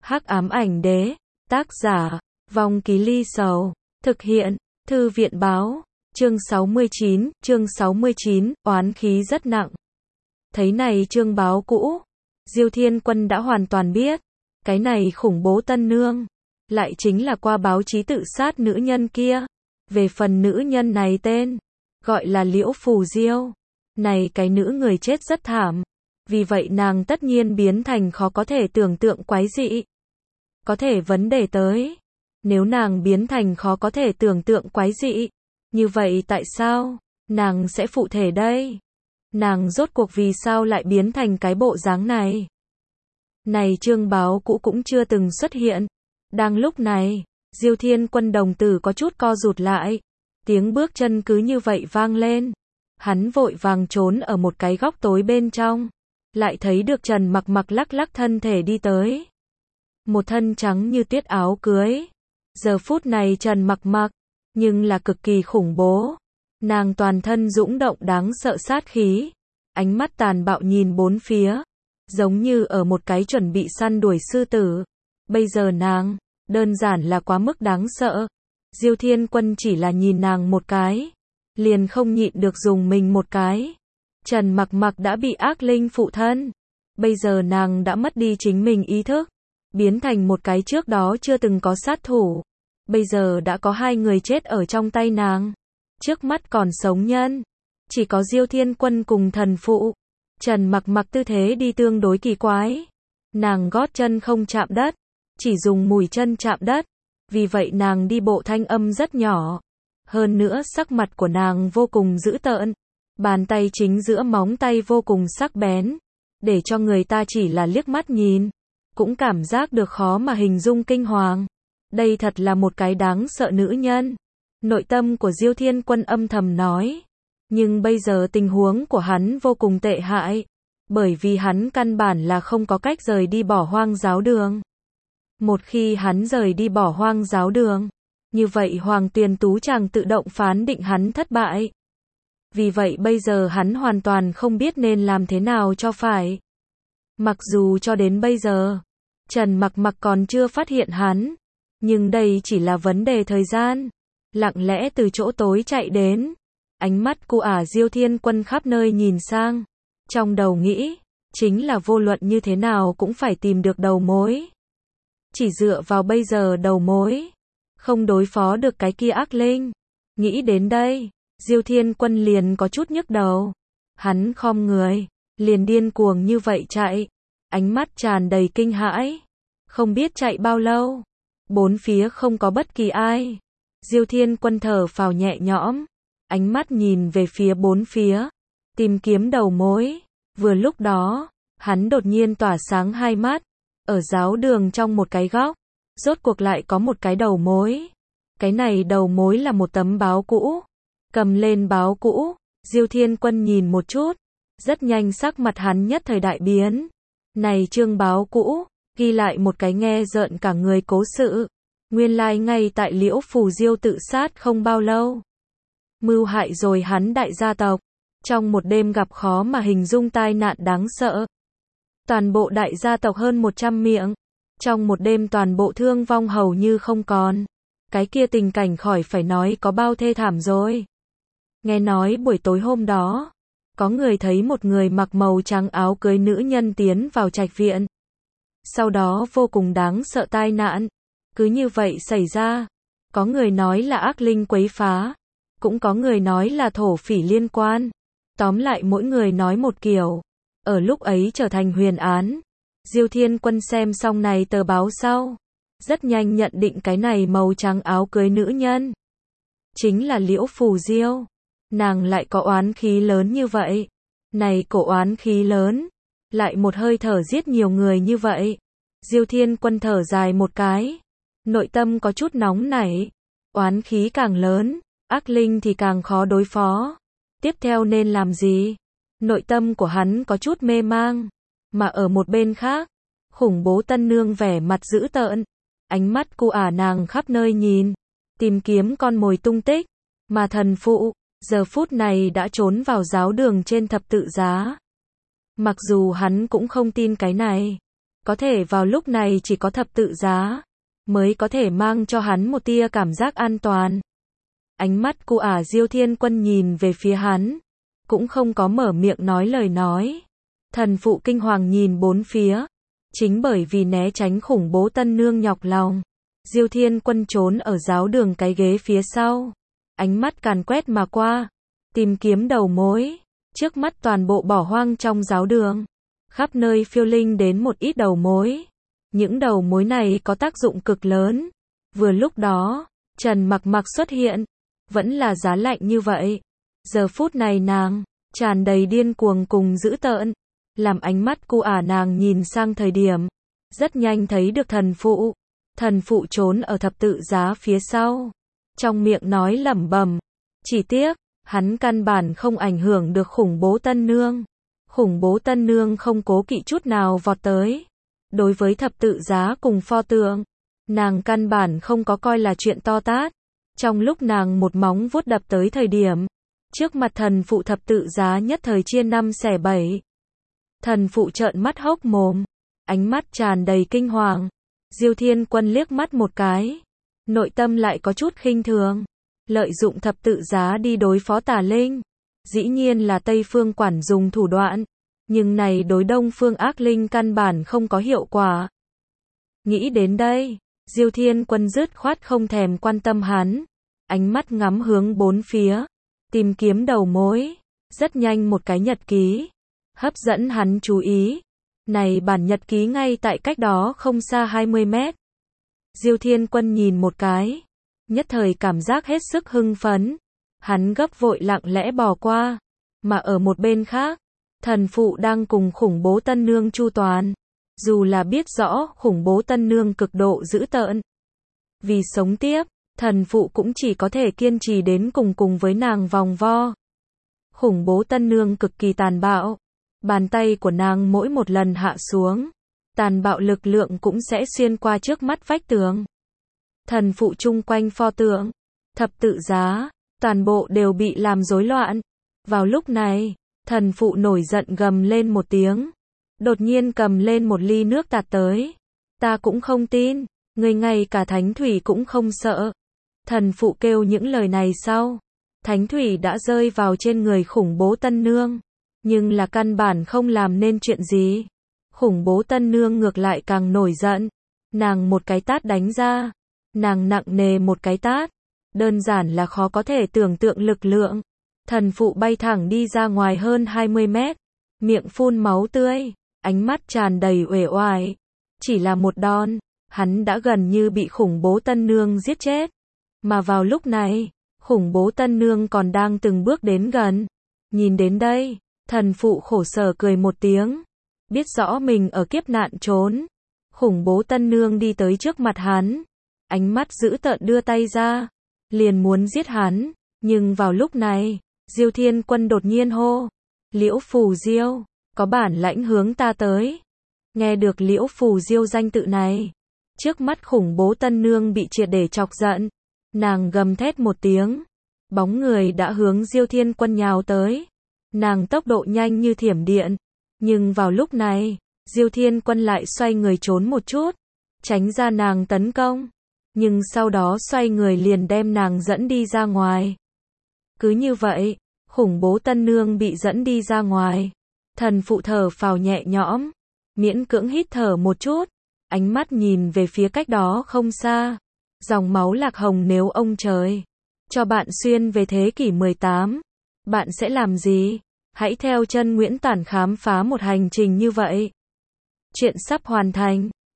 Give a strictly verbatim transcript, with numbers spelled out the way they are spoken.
Hắc ám ảnh đế, tác giả, Vong Ký Ly Sầu, thực hiện, Thư viện báo, chương sáu mươi chín, chương sáu mươi chín, oán khí rất nặng. Thấy này chương báo cũ, Diêu Thiên Quân đã hoàn toàn biết, cái này khủng bố tân nương, lại chính là qua báo chí tự sát nữ nhân kia. Về phần nữ nhân này tên, gọi là Liễu Phù Diêu. Này cái nữ người chết rất thảm, vì vậy nàng tất nhiên biến thành khó có thể tưởng tượng quái dị. Có thể vấn đề tới, nếu nàng biến thành khó có thể tưởng tượng quái dị, như vậy tại sao nàng sẽ phụ thể đây? Nàng rốt cuộc vì sao lại biến thành cái bộ dáng này? Này chương báo cũ cũng chưa từng xuất hiện. Đang lúc này, Diêu Thiên Quân đồng tử có chút co rụt lại. Tiếng bước chân cứ như vậy vang lên. Hắn vội vàng trốn ở một cái góc tối bên trong. Lại thấy được Trần Mặc Mặc lắc lắc thân thể đi tới. Một thân trắng như tuyết áo cưới. Giờ phút này Trần Mặc Mặc, nhưng là cực kỳ khủng bố. Nàng toàn thân dũng động đáng sợ sát khí. Ánh mắt tàn bạo nhìn bốn phía. Giống như ở một cái chuẩn bị săn đuổi sư tử. Bây giờ nàng, đơn giản là quá mức đáng sợ. Diêu Thiên Quân chỉ là nhìn nàng một cái, liền không nhịn được dùng mình một cái. Trần Mặc Mặc đã bị ác linh phụ thân. Bây giờ nàng đã mất đi chính mình ý thức, biến thành một cái trước đó chưa từng có sát thủ. Bây giờ đã có hai người chết ở trong tay nàng. Trước mắt còn sống nhân, chỉ có Diêu Thiên Quân cùng thần phụ. Trần Mặc Mặc tư thế đi tương đối kỳ quái. Nàng gót chân không chạm đất, chỉ dùng mùi chân chạm đất. Vì vậy nàng đi bộ thanh âm rất nhỏ. Hơn nữa sắc mặt của nàng vô cùng dữ tợn. Bàn tay chính giữa móng tay vô cùng sắc bén. Để cho người ta chỉ là liếc mắt nhìn, cũng cảm giác được khó mà hình dung kinh hoàng. Đây thật là một cái đáng sợ nữ nhân. Nội tâm của Diêu Thiên Quân âm thầm nói. Nhưng bây giờ tình huống của hắn vô cùng tệ hại. Bởi vì hắn căn bản là không có cách rời đi Bỏ Hoang Giáo Đường. Một khi hắn rời đi Bỏ Hoang Giáo Đường, như vậy Hoàng Tuyền Tú chàng tự động phán định hắn thất bại. Vì vậy bây giờ hắn hoàn toàn không biết nên làm thế nào cho phải. Mặc dù cho đến bây giờ, Trần Mặc Mặc còn chưa phát hiện hắn, nhưng đây chỉ là vấn đề thời gian. Lặng lẽ từ chỗ tối chạy đến, ánh mắt của ả Diêu Thiên Quân khắp nơi nhìn sang, trong đầu nghĩ, chính là vô luận như thế nào cũng phải tìm được đầu mối. Chỉ dựa vào bây giờ đầu mối, không đối phó được cái kia ác linh. Nghĩ đến đây, Diêu Thiên Quân liền có chút nhức đầu. Hắn khom người, liền điên cuồng như vậy chạy, ánh mắt tràn đầy kinh hãi. Không biết chạy bao lâu, bốn phía không có bất kỳ ai. Diêu Thiên Quân thở phào nhẹ nhõm, ánh mắt nhìn về phía bốn phía, tìm kiếm đầu mối. Vừa lúc đó, hắn đột nhiên tỏa sáng hai mắt. Ở giáo đường trong một cái góc, rốt cuộc lại có một cái đầu mối. Cái này đầu mối là một tấm báo cũ. Cầm lên báo cũ, Diêu Thiên Quân nhìn một chút, rất nhanh sắc mặt hắn nhất thời đại biến. Này chương báo cũ, ghi lại một cái nghe rợn cả người cố sự. Nguyên lai like ngay tại Liễu Phù Diêu tự sát không bao lâu, mưu hại rồi hắn đại gia tộc. Trong một đêm gặp khó mà hình dung tai nạn đáng sợ. Toàn bộ đại gia tộc hơn một trăm miệng. Trong một đêm toàn bộ thương vong hầu như không còn. Cái kia tình cảnh khỏi phải nói có bao thê thảm rồi. Nghe nói buổi tối hôm đó, có người thấy một người mặc màu trắng áo cưới nữ nhân tiến vào trạch viện. Sau đó vô cùng đáng sợ tai nạn. Cứ như vậy xảy ra. Có người nói là ác linh quấy phá. Cũng có người nói là thổ phỉ liên quan. Tóm lại mỗi người nói một kiểu. Ở lúc ấy trở thành huyền án. Diêu Thiên Quân xem xong này tờ báo sau, rất nhanh nhận định cái này màu trắng áo cưới nữ nhân chính là Liễu Phù Diêu. Nàng lại có oán khí lớn như vậy. Này cổ oán khí lớn, lại một hơi thở giết nhiều người như vậy. Diêu Thiên Quân thở dài một cái, nội tâm có chút nóng nảy. Oán khí càng lớn, ác linh thì càng khó đối phó. Tiếp theo nên làm gì? Nội tâm của hắn có chút mê mang. Mà ở một bên khác, khủng bố tân nương vẻ mặt dữ tợn. Ánh mắt của ả nàng khắp nơi nhìn, tìm kiếm con mồi tung tích. Mà thần phụ, giờ phút này đã trốn vào giáo đường trên thập tự giá. Mặc dù hắn cũng không tin cái này, Có thể vào lúc này chỉ có thập tự giá mới có thể mang cho hắn một tia cảm giác an toàn. Ánh mắt của ả Diêu Thiên Quân nhìn về phía hắn, cũng không có mở miệng nói lời nói. Thần phụ kinh hoàng nhìn bốn phía, chính bởi vì né tránh khủng bố tân nương nhọc lòng. Diêu Thiên Quân trốn ở giáo đường cái ghế phía sau, ánh mắt càn quét mà qua, tìm kiếm đầu mối. Trước mắt toàn bộ bỏ hoang trong giáo đường, khắp nơi phiêu linh đến một ít đầu mối. Những đầu mối này có tác dụng cực lớn. Vừa lúc đó, Trần Mặc Mặc xuất hiện, vẫn là giá lạnh như vậy. Giờ phút này nàng tràn đầy điên cuồng cùng dữ tợn, làm ánh mắt của ả nàng nhìn sang thời điểm, rất nhanh thấy được thần phụ. Thần phụ trốn ở thập tự giá phía sau, trong miệng nói lẩm bẩm. Chỉ tiếc, hắn căn bản không ảnh hưởng được khủng bố tân nương. Khủng bố tân nương không cố kỵ chút nào vọt tới. Đối với thập tự giá cùng pho tượng, nàng căn bản không có coi là chuyện to tát. Trong lúc nàng một móng vuốt đập tới thời điểm, trước mặt thần phụ thập tự giá nhất thời chia năm xẻ bảy. Thần phụ trợn mắt hốc mồm, ánh mắt tràn đầy kinh hoàng. Diêu Thiên Quân liếc mắt một cái, nội tâm lại có chút khinh thường. Lợi dụng thập tự giá đi đối phó tà linh, dĩ nhiên là Tây Phương quản dùng thủ đoạn, nhưng này đối Đông Phương ác linh căn bản không có hiệu quả. Nghĩ đến đây, Diêu Thiên Quân dứt khoát không thèm quan tâm hắn, ánh mắt ngắm hướng bốn phía, tìm kiếm đầu mối. Rất nhanh một cái nhật ký hấp dẫn hắn chú ý. Này bản nhật ký ngay tại cách đó không xa hai mươi mét. Diêu Thiên Quân nhìn một cái, nhất thời cảm giác hết sức hưng phấn. Hắn gấp vội lặng lẽ bỏ qua, mà ở một bên khác, thần phụ đang cùng khủng bố tân nương chu toàn. Dù là biết rõ khủng bố tân nương cực độ dữ tợn, vì sống tiếp, thần phụ cũng chỉ có thể kiên trì đến cùng cùng với nàng vòng vo. Khủng bố tân nương cực kỳ tàn bạo, bàn tay của nàng mỗi một lần hạ xuống, tàn bạo lực lượng cũng sẽ xuyên qua trước mắt vách tường. Thần phụ chung quanh pho tượng, thập tự giá, toàn bộ đều bị làm rối loạn. Vào lúc này, thần phụ nổi giận gầm lên một tiếng, đột nhiên cầm lên một ly nước tạt tới. Ta cũng không tin, người ngay cả thánh thủy cũng không sợ. Thần phụ kêu những lời này sau, thánh thủy đã rơi vào trên người khủng bố tân nương, nhưng là căn bản không làm nên chuyện gì. Khủng bố tân nương ngược lại càng nổi giận, nàng một cái tát đánh ra, nàng nặng nề một cái tát, đơn giản là khó có thể tưởng tượng lực lượng. Thần phụ bay thẳng đi ra ngoài hơn hai mươi mét, miệng phun máu tươi, ánh mắt tràn đầy uể oải. Chỉ là một đòn, hắn đã gần như bị khủng bố tân nương giết chết. Mà vào lúc này, khủng bố tân nương còn đang từng bước đến gần. Nhìn đến đây, thần phụ khổ sở cười một tiếng, biết rõ mình ở kiếp nạn trốn. Khủng bố tân nương đi tới trước mặt hắn, ánh mắt dữ tợn đưa tay ra, liền muốn giết hắn. Nhưng vào lúc này, Diêu Thiên Quân đột nhiên hô, Liễu Phù Diêu, có bản lãnh hướng ta tới. Nghe được Liễu Phù Diêu danh tự này, trước mắt khủng bố tân nương bị triệt để chọc giận, nàng gầm thét một tiếng, bóng người đã hướng Diêu Thiên Quân nhào tới. Nàng tốc độ nhanh như thiểm điện, nhưng vào lúc này, Diêu Thiên Quân lại xoay người trốn một chút, tránh ra nàng tấn công, nhưng sau đó xoay người liền đem nàng dẫn đi ra ngoài. Cứ như vậy, khủng bố tân nương bị dẫn đi ra ngoài. Thần phụ thở phào nhẹ nhõm, miễn cưỡng hít thở một chút, ánh mắt nhìn về phía cách đó không xa. Dòng máu lạc hồng, nếu ông trời cho bạn xuyên về thế kỷ mười tám, bạn sẽ làm gì? Hãy theo chân Nguyễn Tản khám phá một hành trình như vậy. Chuyện sắp hoàn thành.